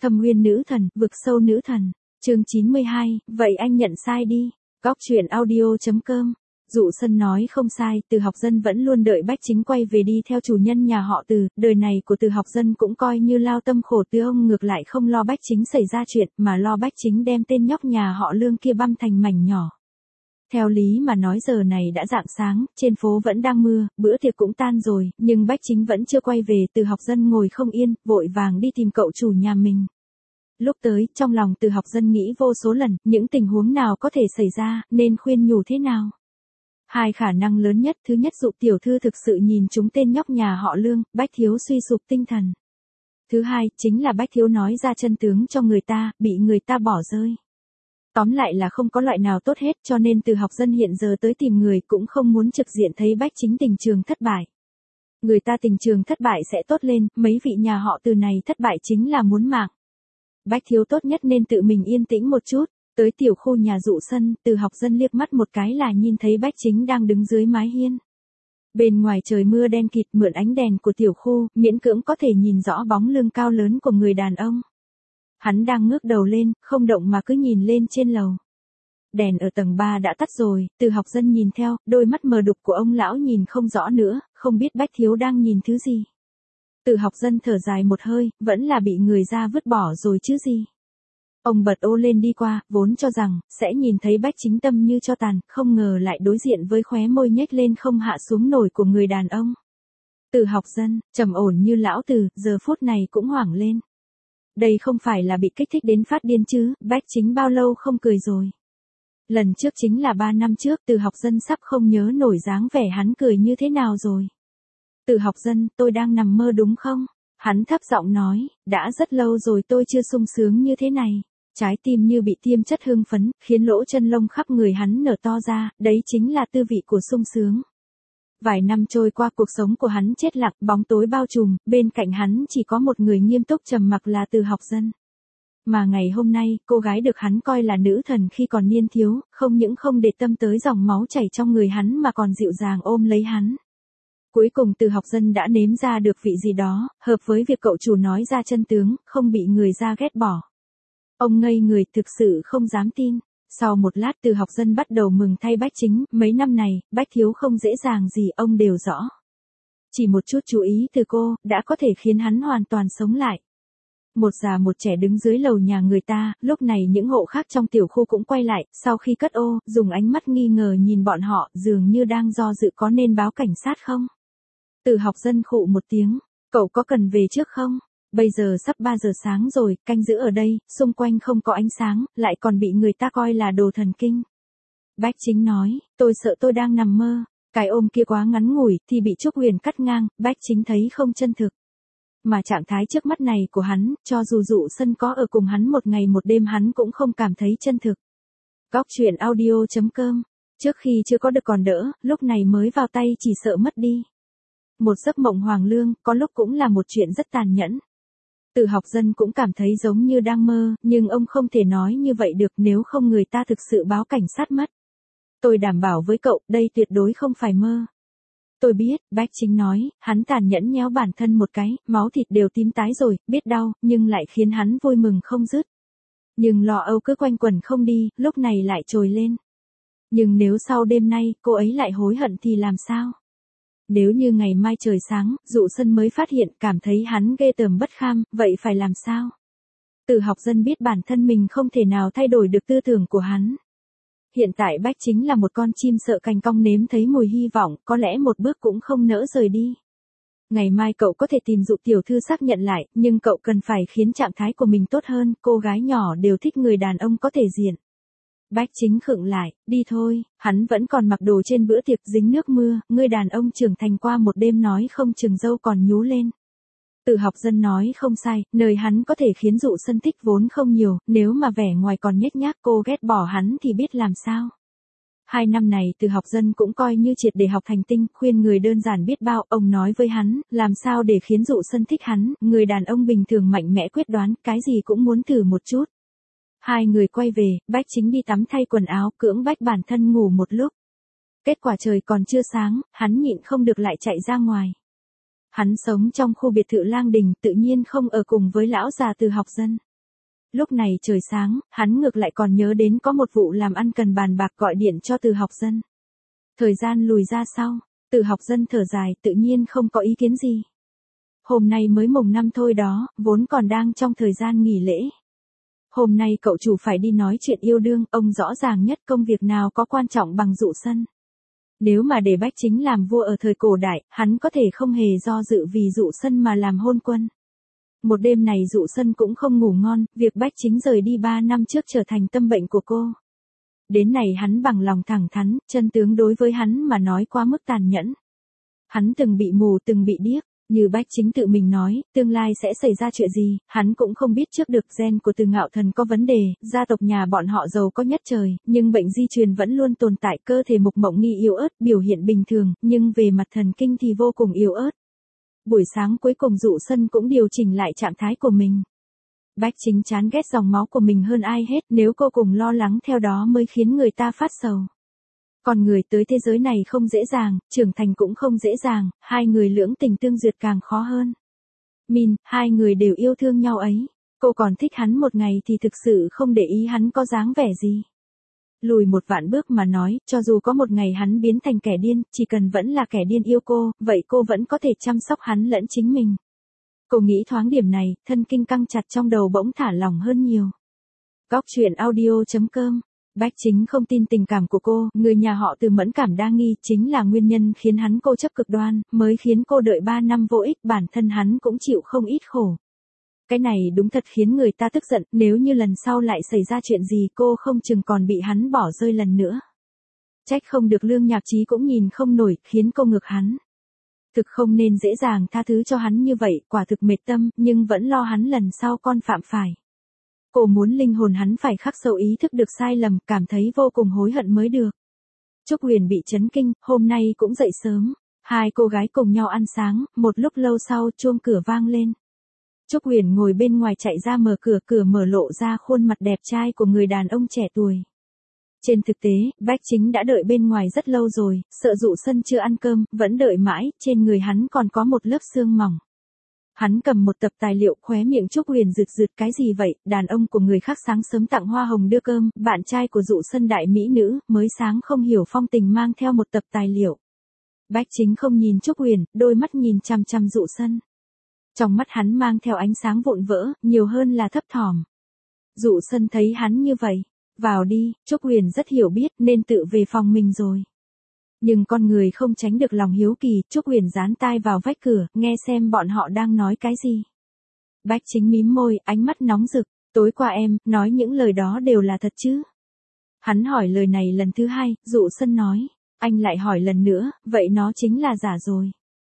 Thâm Uyên nữ thần, vực sâu nữ thần. Chương 92, vậy anh nhận sai đi. Góc truyện audio.com. Dụ Sân nói không sai, Từ Học Dân vẫn luôn đợi Bách Chính quay về đi theo chủ nhân nhà họ Từ, đời này của Từ Học Dân cũng coi như lao tâm khổ tứ, ông ngược lại không lo Bách Chính xảy ra chuyện, mà lo Bách Chính đem tên nhóc nhà họ Lương kia băm thành mảnh nhỏ. Theo lý mà nói giờ này đã rạng sáng, trên phố vẫn đang mưa, bữa tiệc cũng tan rồi, nhưng Bách Chính vẫn chưa quay về, Từ Học Dân ngồi không yên, vội vàng đi tìm cậu chủ nhà mình. Lúc tới, trong lòng Từ Học Dân nghĩ vô số lần, những tình huống nào có thể xảy ra, nên khuyên nhủ thế nào. Hai khả năng lớn nhất, thứ nhất Dụ tiểu thư thực sự nhìn trúng tên nhóc nhà họ Lương, Bách Thiếu suy sụp tinh thần. Thứ hai, chính là Bách Thiếu nói ra chân tướng cho người ta, bị người ta bỏ rơi. Tóm lại là không có loại nào tốt hết, cho nên Từ Học Dân hiện giờ tới tìm người cũng không muốn trực diện thấy Bách Chính tình trường thất bại. Người ta tình trường thất bại sẽ tốt lên, mấy vị nhà họ Từ này thất bại chính là muốn mạng. Bách Thiếu tốt nhất nên tự mình yên tĩnh một chút. Tới tiểu khu nhà Dụ Sân, Từ Học Dân liếc mắt một cái là nhìn thấy Bách Chính đang đứng dưới mái hiên. Bên ngoài trời mưa đen kịt, mượn ánh đèn của tiểu khu, miễn cưỡng có thể nhìn rõ bóng lưng cao lớn của người đàn ông. Hắn đang ngước đầu lên, không động mà cứ nhìn lên trên lầu. Đèn ở tầng 3 đã tắt rồi, Từ Học Dân nhìn theo, đôi mắt mờ đục của ông lão nhìn không rõ nữa, không biết Bách Thiếu đang nhìn thứ gì. Từ Học Dân thở dài một hơi, vẫn là bị người ra vứt bỏ rồi chứ gì. Ông bật ô lên đi qua, vốn cho rằng, sẽ nhìn thấy Bách Chính tâm như cho tàn, không ngờ lại đối diện với khóe môi nhếch lên không hạ xuống nổi của người đàn ông. Từ Học Dân, trầm ổn như lão Từ, giờ phút này cũng hoảng lên. Đây không phải là bị kích thích đến phát điên chứ, Bách Chính bao lâu không cười rồi. Lần trước chính là 3 năm trước, Từ Học Dân sắp không nhớ nổi dáng vẻ hắn cười như thế nào rồi. Từ Học Dân, tôi đang nằm mơ đúng không? Hắn thấp giọng nói, đã rất lâu rồi tôi chưa sung sướng như thế này. Trái tim như bị tiêm chất hưng phấn, khiến lỗ chân lông khắp người hắn nở to ra, đấy chính là tư vị của sung sướng. Vài năm trôi qua cuộc sống của hắn chết lặng, bóng tối bao trùm, bên cạnh hắn chỉ có một người nghiêm túc trầm mặc là Từ Học Dân. Mà ngày hôm nay, cô gái được hắn coi là nữ thần khi còn niên thiếu, không những không để tâm tới dòng máu chảy trong người hắn mà còn dịu dàng ôm lấy hắn. Cuối cùng Từ Học Dân đã nếm ra được vị gì đó, hợp với việc cậu chủ nói ra chân tướng, không bị người ra ghét bỏ. Ông ngây người thực sự không dám tin. Sau một lát Từ Học Dân bắt đầu mừng thay Bách Chính, mấy năm này, Bách Thiếu không dễ dàng gì ông đều rõ. Chỉ một chút chú ý từ cô, đã có thể khiến hắn hoàn toàn sống lại. Một già một trẻ đứng dưới lầu nhà người ta, lúc này những hộ khác trong tiểu khu cũng quay lại, sau khi cất ô, dùng ánh mắt nghi ngờ nhìn bọn họ, dường như đang do dự có nên báo cảnh sát không. Từ Học Dân khụ một tiếng, cậu có cần về trước không? Bây giờ sắp 3 giờ sáng rồi, canh giữ ở đây, xung quanh không có ánh sáng, lại còn bị người ta coi là đồ thần kinh. Bách Chính nói, tôi sợ tôi đang nằm mơ, cái ôm kia quá ngắn ngủi, thì bị Trúc Huyền cắt ngang, Bách Chính thấy không chân thực. Mà trạng thái trước mắt này của hắn, cho dù Dụ Sân có ở cùng hắn một ngày một đêm hắn cũng không cảm thấy chân thực. Góc truyện audio.com, trước khi chưa có được còn đỡ, lúc này mới vào tay chỉ sợ mất đi. Một giấc mộng hoàng lương, có lúc cũng là một chuyện rất tàn nhẫn. Từ Học Dân cũng cảm thấy giống như đang mơ, nhưng ông không thể nói như vậy được nếu không người ta thực sự báo cảnh sát mất. Tôi đảm bảo với cậu, đây tuyệt đối không phải mơ. Tôi biết, Bách Chính nói, hắn tàn nhẫn nhéo bản thân một cái, máu thịt đều tím tái rồi, biết đau, nhưng lại khiến hắn vui mừng không dứt. Nhưng lo âu cứ quanh quẩn không đi, lúc này lại trồi lên. Nhưng nếu sau đêm nay, cô ấy lại hối hận thì làm sao? Nếu như ngày mai trời sáng, Dụ Sân mới phát hiện, cảm thấy hắn ghê tởm bất kham, vậy phải làm sao? Từ Học Dân biết bản thân mình không thể nào thay đổi được tư tưởng của hắn. Hiện tại Bách Chính là một con chim sợ cành cong nếm thấy mùi hy vọng, có lẽ một bước cũng không nỡ rời đi. Ngày mai cậu có thể tìm Dụ tiểu thư xác nhận lại, nhưng cậu cần phải khiến trạng thái của mình tốt hơn, cô gái nhỏ đều thích người đàn ông có thể diện. Bách Chính khựng lại, đi thôi, hắn vẫn còn mặc đồ trên bữa tiệc dính nước mưa, người đàn ông trưởng thành qua một đêm nói không chừng dâu còn nhú lên. Từ Học Dân nói không sai, nơi hắn có thể khiến Dụ Sân thích vốn không nhiều, nếu mà vẻ ngoài còn nhếch nhác cô ghét bỏ hắn thì biết làm sao. 2 năm này Từ Học Dân cũng coi như triệt để học thành tinh, khuyên người đơn giản biết bao, ông nói với hắn, làm sao để khiến Dụ Sân thích hắn, người đàn ông bình thường mạnh mẽ quyết đoán, cái gì cũng muốn thử một chút. Hai người quay về, Bách Chính đi tắm thay quần áo, cưỡng bách bản thân ngủ một lúc. Kết quả trời còn chưa sáng, hắn nhịn không được lại chạy ra ngoài. Hắn sống trong khu biệt thự Lang Đình, tự nhiên không ở cùng với lão già Từ Học Dân. Lúc này trời sáng, hắn ngược lại còn nhớ đến có một vụ làm ăn cần bàn bạc gọi điện cho Từ Học Dân. Thời gian lùi ra sau, Từ Học Dân thở dài tự nhiên không có ý kiến gì. Hôm nay mới mùng 5 thôi đó, vốn còn đang trong thời gian nghỉ lễ. Hôm nay cậu chủ phải đi nói chuyện yêu đương, ông rõ ràng nhất công việc nào có quan trọng bằng Dụ Sân. Nếu mà để Bách Chính làm vua ở thời cổ đại, hắn có thể không hề do dự vì Dụ Sân mà làm hôn quân. Một đêm này Dụ Sân cũng không ngủ ngon, việc Bách Chính rời đi 3 năm trước trở thành tâm bệnh của cô. Đến này hắn bằng lòng thẳng thắn, chân tướng đối với hắn mà nói quá mức tàn nhẫn. Hắn từng bị mù, từng bị điếc, như Bách Chính tự mình nói, tương lai sẽ xảy ra chuyện gì, hắn cũng không biết trước được. Gen của Từ Ngạo Thần có vấn đề, gia tộc nhà bọn họ giàu có nhất trời, nhưng bệnh di truyền vẫn luôn tồn tại, cơ thể Mục Mộng Nghi yếu ớt, biểu hiện bình thường, nhưng về mặt thần kinh thì vô cùng yếu ớt. Buổi sáng cuối cùng Dụ Sân cũng điều chỉnh lại trạng thái của mình. Bách Chính chán ghét dòng máu của mình hơn ai hết, nếu cô cùng lo lắng theo đó mới khiến người ta phát sầu. Còn người tới thế giới này không dễ dàng, trưởng thành cũng không dễ dàng, hai người lưỡng tình tương duyệt càng khó hơn. Hai người đều yêu thương nhau ấy, cô còn thích hắn một ngày thì thực sự không để ý hắn có dáng vẻ gì. Lùi một vạn bước mà nói, cho dù có một ngày hắn biến thành kẻ điên, chỉ cần vẫn là kẻ điên yêu cô, vậy cô vẫn có thể chăm sóc hắn lẫn chính mình. Cô nghĩ thoáng điểm này, thân kinh căng chặt trong đầu bỗng thả lỏng hơn nhiều. Góc truyện audio.com. Bách Chính không tin tình cảm của cô, người nhà họ Từ mẫn cảm đa nghi chính là nguyên nhân khiến hắn cô chấp cực đoan, mới khiến cô đợi 3 năm vô ích, bản thân hắn cũng chịu không ít khổ. Cái này đúng thật khiến người ta tức giận, nếu như lần sau lại xảy ra chuyện gì cô không chừng còn bị hắn bỏ rơi lần nữa. Trách không được Lương Nhạc Chí cũng nhìn không nổi, khiến cô ngược hắn. Thực không nên dễ dàng tha thứ cho hắn như vậy, quả thực mệt tâm, nhưng vẫn lo hắn lần sau con phạm phải. Cô muốn linh hồn hắn phải khắc sâu ý thức được sai lầm, cảm thấy vô cùng hối hận mới được. Trúc Huyền bị chấn kinh, hôm nay cũng dậy sớm. Hai cô gái cùng nhau ăn sáng, một lúc lâu sau chuông cửa vang lên. Trúc Huyền ngồi bên ngoài chạy ra mở cửa, cửa mở lộ ra khuôn mặt đẹp trai của người đàn ông trẻ tuổi. Trên thực tế, Bách Chính đã đợi bên ngoài rất lâu rồi, sợ Dụ Sân chưa ăn cơm, vẫn đợi mãi, trên người hắn còn có một lớp xương mỏng. Hắn cầm một tập tài liệu, khóe miệng Trúc Huyền rực rực, cái gì vậy, đàn ông của người khác sáng sớm tặng hoa hồng đưa cơm, bạn trai của Dụ Sân đại mỹ nữ, mới sáng không hiểu phong tình mang theo một tập tài liệu. Bách Chính không nhìn Trúc Huyền, đôi mắt nhìn chằm chằm Dụ Sân. Trong mắt hắn mang theo ánh sáng vụn vỡ, nhiều hơn là thấp thỏm. Dụ Sân thấy hắn như vậy, vào đi, Trúc Huyền rất hiểu biết nên tự về phòng mình rồi. Nhưng con người không tránh được lòng hiếu kỳ, Trúc Huyền dán tai vào vách cửa, nghe xem bọn họ đang nói cái gì. Bách Chính mím môi, ánh mắt nóng rực, tối qua em, nói những lời đó đều là thật chứ? Hắn hỏi lời này lần thứ hai, Dụ Sân nói, anh lại hỏi lần nữa, vậy nó chính là giả rồi.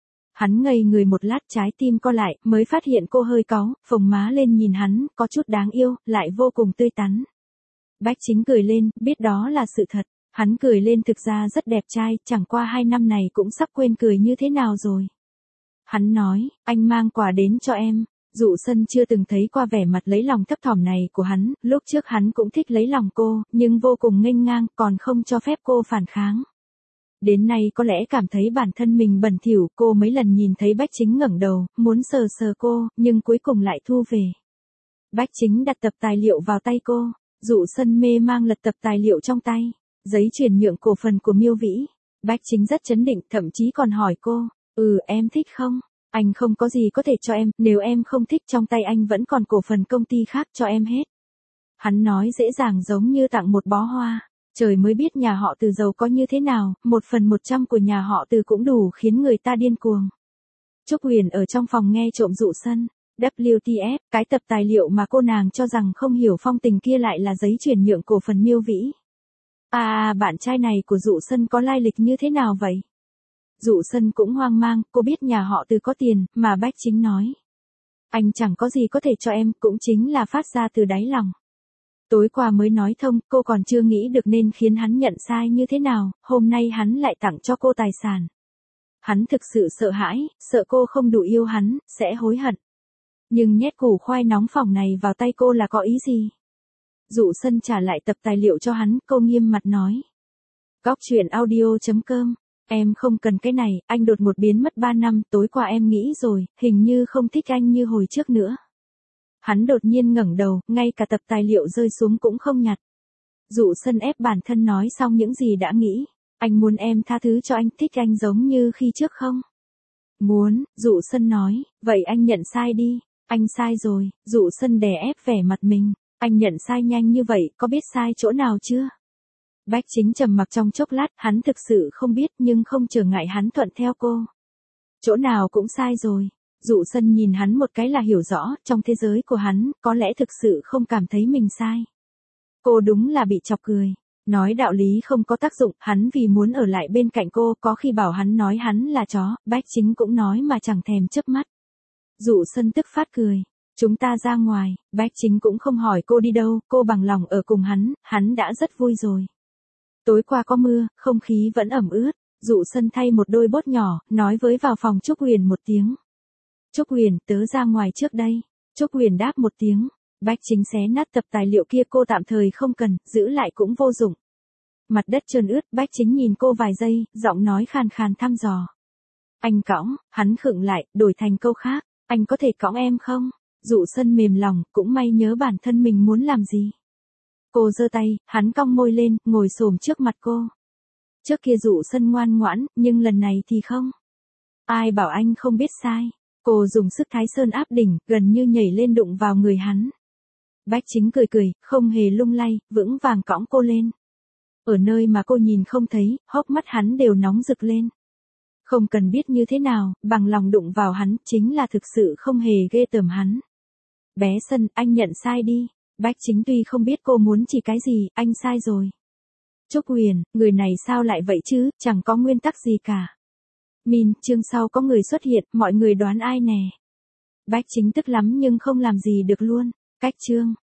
Hắn ngây người một lát, trái tim co lại, mới phát hiện cô hơi cáu, phồng má lên nhìn hắn, có chút đáng yêu, lại vô cùng tươi tắn. Bách Chính cười lên, biết đó là sự thật. Hắn cười lên thực ra rất đẹp trai, chẳng qua 2 năm này cũng sắp quên cười như thế nào rồi. Hắn nói, anh mang quà đến cho em. Dụ Sân chưa từng thấy qua vẻ mặt lấy lòng thấp thỏm này của hắn, lúc trước hắn cũng thích lấy lòng cô, nhưng vô cùng nghênh ngang, còn không cho phép cô phản kháng. Đến nay có lẽ cảm thấy bản thân mình bẩn thỉu, cô mấy lần nhìn thấy Bách Chính ngẩng đầu, muốn sờ sờ cô, nhưng cuối cùng lại thu về. Bách Chính đặt tập tài liệu vào tay cô, Dụ Sân mê mang lật tập tài liệu trong tay. Giấy chuyển nhượng cổ phần của Miêu Vĩ. Bách Chính rất chấn định, thậm chí còn hỏi cô, em thích không? Anh không có gì có thể cho em, nếu em không thích trong tay anh vẫn còn cổ phần công ty khác cho em hết. Hắn nói dễ dàng giống như tặng một bó hoa. Trời mới biết nhà họ Từ giàu có như thế nào, 1/100 của nhà họ Từ cũng đủ khiến người ta điên cuồng. Trúc Huyền ở trong phòng nghe trộm Dụ Sân. WTF, cái tập tài liệu mà cô nàng cho rằng không hiểu phong tình kia lại là giấy chuyển nhượng cổ phần Miêu Vĩ. Bạn trai này của Dụ Sân có lai lịch như thế nào vậy? Dụ Sân cũng hoang mang, cô biết nhà họ Từ có tiền, mà Bách Chính nói. Anh chẳng có gì có thể cho em, cũng chính là phát ra từ đáy lòng. Tối qua mới nói thông, cô còn chưa nghĩ được nên khiến hắn nhận sai như thế nào, hôm nay hắn lại tặng cho cô tài sản. Hắn thực sự sợ hãi, sợ cô không đủ yêu hắn, sẽ hối hận. Nhưng nhét củ khoai nóng phỏng này vào tay cô là có ý gì? Dụ Sân trả lại tập tài liệu cho hắn, cô nghiêm mặt nói. Góc truyện audio.com. Em không cần cái này, anh đột ngột biến mất 3 năm, tối qua em nghĩ rồi, hình như không thích anh như hồi trước nữa. Hắn đột nhiên ngẩng đầu, ngay cả tập tài liệu rơi xuống cũng không nhặt. Dụ Sân ép bản thân nói xong những gì đã nghĩ. Anh muốn em tha thứ cho anh, thích anh giống như khi trước không? Muốn, Dụ Sân nói, vậy anh nhận sai đi. Anh sai rồi, Dụ Sân đè ép vẻ mặt mình. Anh nhận sai nhanh như vậy, có biết sai chỗ nào chưa? Bách Chính trầm mặc trong chốc lát, hắn thực sự không biết nhưng không trở ngại hắn thuận theo cô. Chỗ nào cũng sai rồi. Dụ Sân nhìn hắn một cái là hiểu rõ, trong thế giới của hắn, có lẽ thực sự không cảm thấy mình sai. Cô đúng là bị chọc cười. Nói đạo lý không có tác dụng, hắn vì muốn ở lại bên cạnh cô, có khi bảo hắn nói hắn là chó, Bách Chính cũng nói mà chẳng thèm chớp mắt. Dụ Sân tức phát cười. Chúng ta ra ngoài, Bách Chính cũng không hỏi cô đi đâu, cô bằng lòng ở cùng hắn đã rất vui rồi. Tối qua có mưa, không khí vẫn ẩm ướt. Dụ Sân thay một đôi bốt nhỏ, nói với vào phòng Trúc Huyền một tiếng. Trúc Huyền, tớ ra ngoài trước đây. Trúc Huyền đáp một tiếng. Bách Chính xé nát tập tài liệu kia, cô tạm thời không cần, giữ lại cũng vô dụng. Mặt đất trơn ướt, Bách Chính nhìn cô vài giây, giọng nói khàn khàn thăm dò. Anh cõng, hắn khựng lại, đổi thành câu khác. Anh có thể cõng em không? Dụ Sân mềm lòng, cũng may nhớ bản thân mình muốn làm gì. Cô giơ tay, hắn cong môi lên, ngồi xổm trước mặt cô. Trước kia Dụ Sân ngoan ngoãn, nhưng lần này thì không. Ai bảo anh không biết sai. Cô dùng sức Thái Sơn áp đỉnh, gần như nhảy lên đụng vào người hắn. Bách Chính cười cười, không hề lung lay, vững vàng cõng cô lên. Ở nơi mà cô nhìn không thấy, hốc mắt hắn đều nóng rực lên. Không cần biết như thế nào, bằng lòng đụng vào hắn, chính là thực sự không hề ghê tởm hắn. Bé Sân, anh nhận sai đi. Bách Chính tuy không biết cô muốn chỉ cái gì, anh sai rồi. Trúc Huyền, người này sao lại vậy chứ, chẳng có nguyên tắc gì cả. Min, chương sau có người xuất hiện, mọi người đoán ai nè. Bách Chính tức lắm nhưng không làm gì được luôn. Cách chương.